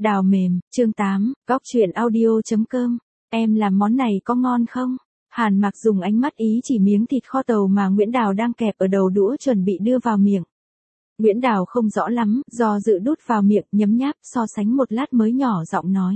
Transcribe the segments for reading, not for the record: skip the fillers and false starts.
Đào mềm, chương 8, góc truyện audio.com. Em làm món này có ngon không? Hàn Mặc dùng ánh mắt ý chỉ miếng thịt kho tàu mà Nguyễn Đào đang kẹp ở đầu đũa chuẩn bị đưa vào miệng. Nguyễn Đào không rõ lắm, do dự đút vào miệng, nhấm nháp, so sánh một lát mới nhỏ giọng nói.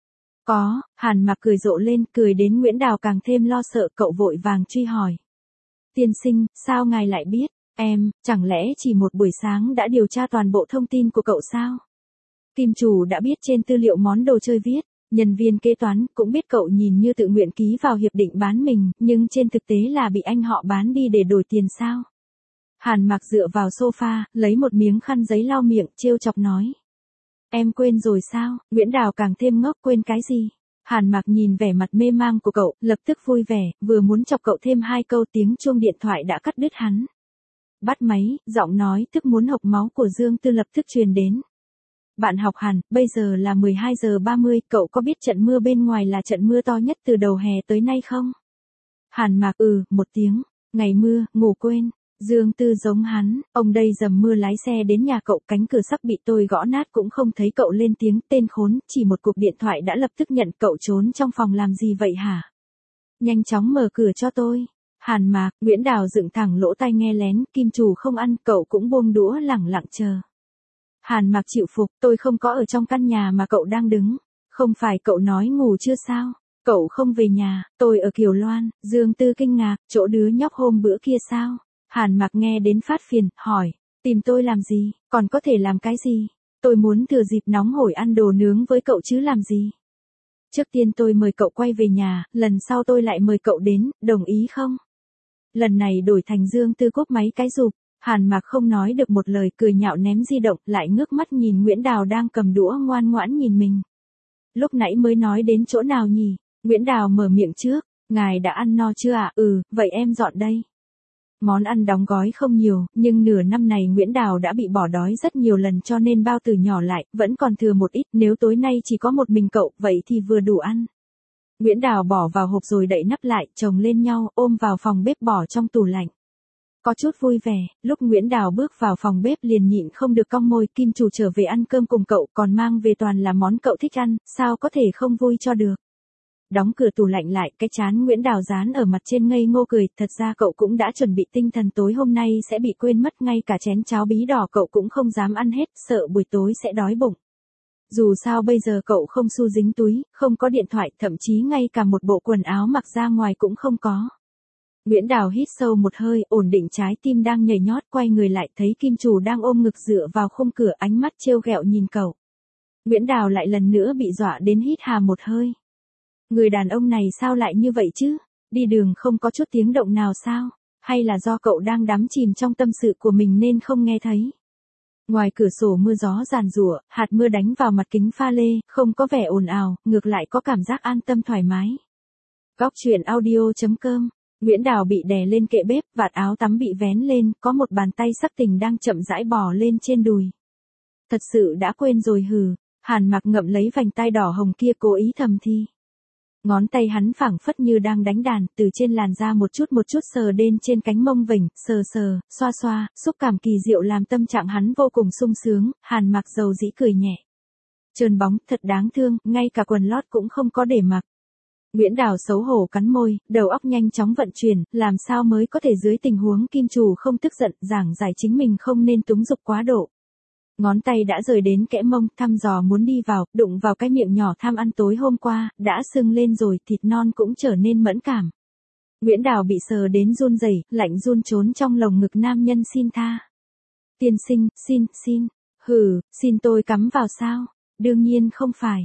Có, Hàn Mặc cười rộ lên, cười đến Nguyễn Đào càng thêm lo sợ, cậu vội vàng truy hỏi. Tiên sinh, sao ngài lại biết? Em, chẳng lẽ chỉ một buổi sáng đã điều tra toàn bộ thông tin của cậu sao? Kim chủ đã biết trên tư liệu món đồ chơi viết, nhân viên kế toán cũng biết cậu nhìn như tự nguyện ký vào hiệp định bán mình, nhưng trên thực tế là bị anh họ bán đi để đổi tiền sao? Hàn Mặc dựa vào sofa, lấy một miếng khăn giấy lau miệng, trêu chọc nói. Em quên rồi sao? Nguyễn Đào càng thêm ngốc, quên cái gì? Hàn Mặc nhìn vẻ mặt mê mang của cậu, lập tức vui vẻ, vừa muốn chọc cậu thêm hai câu, tiếng chuông điện thoại đã cắt đứt hắn. Bắt máy, giọng nói tức muốn hộc máu của Dương Tư lập tức truyền đến. Bạn học Hàn, bây giờ là 12 giờ 30, cậu có biết trận mưa bên ngoài là trận mưa to nhất từ đầu hè tới nay không? Hàn Mặc một tiếng, ngày mưa, ngủ quên. Dương Tư giống hắn, ông đây dầm mưa lái xe đến nhà cậu, cánh cửa sắt bị tôi gõ nát cũng không thấy cậu lên tiếng, tên khốn, chỉ một cuộc điện thoại đã lập tức nhận, cậu trốn trong phòng làm gì vậy hả? Nhanh chóng mở cửa cho tôi. Hàn Mặc, Nguyễn Đào dựng thẳng lỗ tai nghe lén, kim chủ không ăn, cậu cũng buông đũa lẳng lặng chờ. Hàn Mặc chịu phục, tôi không có ở trong căn nhà mà cậu đang đứng. Không phải cậu nói ngủ chưa sao? Cậu không về nhà, tôi ở Kiều Loan. Dương Tư kinh ngạc, chỗ đứa nhóc hôm bữa kia sao? Hàn Mặc nghe đến phát phiền, hỏi, tìm tôi làm gì, còn có thể làm cái gì? Tôi muốn thừa dịp nóng hổi ăn đồ nướng với cậu chứ làm gì? Trước tiên tôi mời cậu quay về nhà, lần sau tôi lại mời cậu đến, đồng ý không? Lần này đổi thành Dương Tư cúp máy cái rụp. Hàn Mặc không nói được một lời, cười nhạo ném di động, lại ngước mắt nhìn Nguyễn Đào đang cầm đũa ngoan ngoãn nhìn mình. Lúc nãy mới nói đến chỗ nào nhỉ? Nguyễn Đào mở miệng trước, ngài đã ăn no chưa ạ? Vậy em dọn đây. Món ăn đóng gói không nhiều, nhưng nửa năm này Nguyễn Đào đã bị bỏ đói rất nhiều lần cho nên bao từ nhỏ lại, vẫn còn thừa một ít, nếu tối nay chỉ có một mình cậu, vậy thì vừa đủ ăn. Nguyễn Đào bỏ vào hộp rồi đậy nắp lại, chồng lên nhau, ôm vào phòng bếp bỏ trong tủ lạnh. Có chút vui vẻ, lúc Nguyễn Đào bước vào phòng bếp liền nhịn không được cong môi, kim chủ trở về ăn cơm cùng cậu, còn mang về toàn là món cậu thích ăn, sao có thể không vui cho được. Đóng cửa tủ lạnh lại, cái trán Nguyễn Đào dán ở mặt trên ngây ngô cười, thật ra cậu cũng đã chuẩn bị tinh thần tối hôm nay sẽ bị quên mất, ngay cả chén cháo bí đỏ cậu cũng không dám ăn hết, sợ buổi tối sẽ đói bụng. Dù sao bây giờ cậu không xu dính túi, không có điện thoại, thậm chí ngay cả một bộ quần áo mặc ra ngoài cũng không có. Nguyễn Đào hít sâu một hơi, ổn định trái tim đang nhảy nhót, quay người lại thấy kim chủ đang ôm ngực dựa vào khung cửa, ánh mắt trêu ghẹo nhìn cậu. Nguyễn Đào lại lần nữa bị dọa đến hít hà một hơi. Người đàn ông này sao lại như vậy chứ? Đi đường không có chút tiếng động nào sao? Hay là do cậu đang đắm chìm trong tâm sự của mình nên không nghe thấy? Ngoài cửa sổ mưa gió giàn giụa, hạt mưa đánh vào mặt kính pha lê, không có vẻ ồn ào, ngược lại có cảm giác an tâm thoải mái. Góc truyện audio.com. Nguyễn Đào bị đè lên kệ bếp, vạt áo tắm bị vén lên, có một bàn tay sắc tình đang chậm rãi bò lên trên đùi. Thật sự đã quên rồi hừ. Hàn Mặc ngậm lấy vành tai đỏ hồng kia, cố ý thầm thì. Ngón tay hắn phảng phất như đang đánh đàn, từ trên làn da một chút sờ đến trên cánh mông vểnh, sờ, xoa xoa, xúc cảm kỳ diệu làm tâm trạng hắn vô cùng sung sướng. Hàn Mặc dầu dĩ cười nhẹ. Trơn bóng, thật đáng thương, ngay cả quần lót cũng không có để mặc. Nguyễn Đào xấu hổ cắn môi, đầu óc nhanh chóng vận chuyển, làm sao mới có thể dưới tình huống kim chủ không tức giận, giảng giải chính mình không nên túng dục quá độ. Ngón tay đã rời đến kẽ mông, thăm dò muốn đi vào, đụng vào cái miệng nhỏ tham ăn tối hôm qua, đã sưng lên rồi, thịt non cũng trở nên mẫn cảm. Nguyễn Đào bị sờ đến run rẩy, lạnh run trốn trong lồng ngực nam nhân xin tha. Tiên sinh, xin. Xin tôi cắm vào sao? Đương nhiên không phải,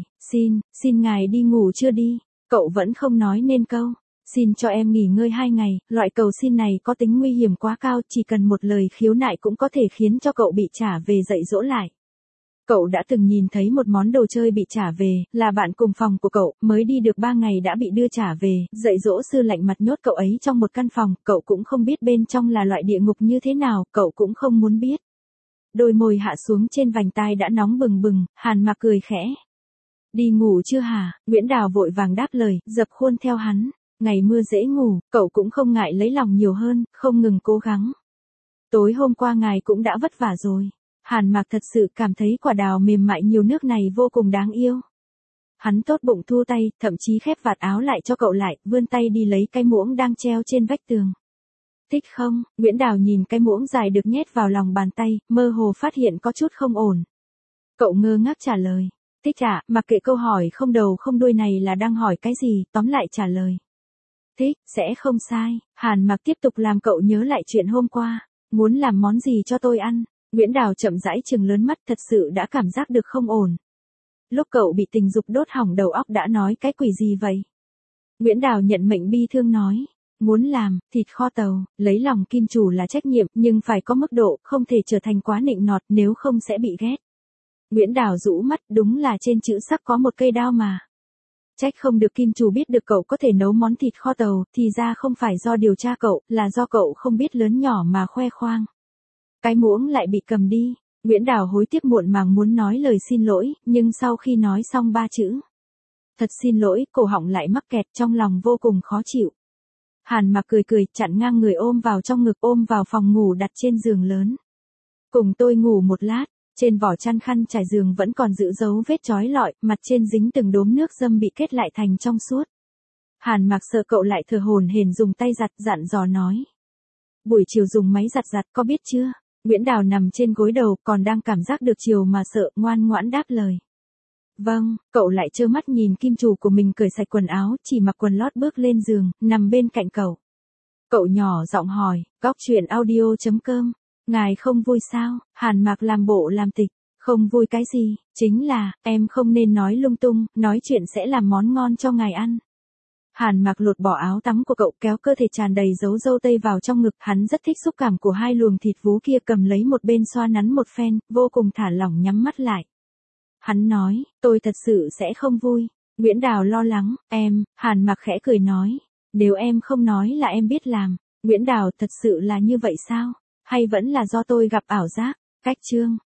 xin ngài đi ngủ chưa đi? Cậu vẫn không nói nên câu. Xin cho em nghỉ ngơi 2 ngày, loại cầu xin này có tính nguy hiểm quá cao, chỉ cần một lời khiếu nại cũng có thể khiến cho cậu bị trả về dạy dỗ lại. Cậu đã từng nhìn thấy một món đồ chơi bị trả về, là bạn cùng phòng của cậu, mới đi được 3 ngày đã bị đưa trả về, dạy dỗ sư lạnh mặt nhốt cậu ấy trong một căn phòng, cậu cũng không biết bên trong là loại địa ngục như thế nào, cậu cũng không muốn biết. Đôi môi hạ xuống trên vành tai đã nóng bừng bừng, Hàn Mặc cười khẽ. Đi ngủ chưa hả? Nguyễn Đào vội vàng đáp lời, dập khuôn theo hắn. Ngày mưa dễ ngủ, cậu cũng không ngại lấy lòng nhiều hơn, không ngừng cố gắng. Tối hôm qua ngài cũng đã vất vả rồi. Hàn Mạc thật sự cảm thấy quả đào mềm mại nhiều nước này vô cùng đáng yêu. Hắn tốt bụng thu tay, thậm chí khép vạt áo lại cho cậu lại, vươn tay đi lấy cái muỗng đang treo trên vách tường. Thích không? Nguyễn Đào nhìn cái muỗng dài được nhét vào lòng bàn tay, mơ hồ phát hiện có chút không ổn. Cậu ngơ ngác trả lời. Thích ạ, mặc kệ câu hỏi không đầu không đuôi này là đang hỏi cái gì, tóm lại trả lời. Thích, sẽ không sai. Hàn Mạc tiếp tục làm cậu nhớ lại chuyện hôm qua. Muốn làm món gì cho tôi ăn? Nguyễn Đào chậm rãi trừng lớn mắt, thật sự đã cảm giác được không ổn. Lúc cậu bị tình dục đốt hỏng đầu óc đã nói cái quỷ gì vậy? Nguyễn Đào nhận mệnh bi thương nói. Muốn làm, thịt kho tàu, lấy lòng kim chủ là trách nhiệm, nhưng phải có mức độ, không thể trở thành quá nịnh nọt nếu không sẽ bị ghét. Nguyễn Đào rũ mắt, đúng là trên chữ sắc có một cây đao mà. Trách không được kim chủ biết được cậu có thể nấu món thịt kho tàu, thì ra không phải do điều tra cậu, là do cậu không biết lớn nhỏ mà khoe khoang. Cái muỗng lại bị cầm đi. Nguyễn Đào hối tiếc muộn màng muốn nói lời xin lỗi, nhưng sau khi nói xong 3 chữ. Thật xin lỗi, cổ họng lại mắc kẹt, trong lòng vô cùng khó chịu. Hàn Mạc cười cười, chặn ngang người ôm vào trong ngực, ôm vào phòng ngủ đặt trên giường lớn. Cùng tôi ngủ một lát. Trên vỏ chăn khăn trải giường vẫn còn giữ dấu vết chói lọi, mặt trên dính từng đốm nước dâm bị kết lại thành trong suốt. Hàn Mạc sợ cậu lại thở hổn hển dùng tay giặt, dặn dò nói. Buổi chiều dùng máy giặt giặt, có biết chưa? Nguyễn Đào nằm trên gối đầu, còn đang cảm giác được chiều mà sợ, ngoan ngoãn đáp lời. Vâng, cậu lại trơ mắt nhìn kim chủ của mình cởi sạch quần áo, chỉ mặc quần lót bước lên giường, nằm bên cạnh cậu. Cậu nhỏ giọng hỏi, góc chuyện audio.com. Ngài không vui sao? Hàn Mạc làm bộ làm tịch. Không vui cái gì? Chính là, em không nên nói lung tung, nói chuyện sẽ làm món ngon cho ngài ăn. Hàn Mạc lột bỏ áo tắm của cậu, kéo cơ thể tràn đầy dấu râu tây vào trong ngực, hắn rất thích xúc cảm của hai luồng thịt vú kia, cầm lấy một bên xoa nắn một phen, vô cùng thả lỏng nhắm mắt lại. Hắn nói, tôi thật sự sẽ không vui. Nguyễn Đào lo lắng, em, Hàn Mạc khẽ cười nói, nếu em không nói là em biết làm. Nguyễn Đào, thật sự là như vậy sao? Hay vẫn là do tôi gặp ảo giác? Cách chương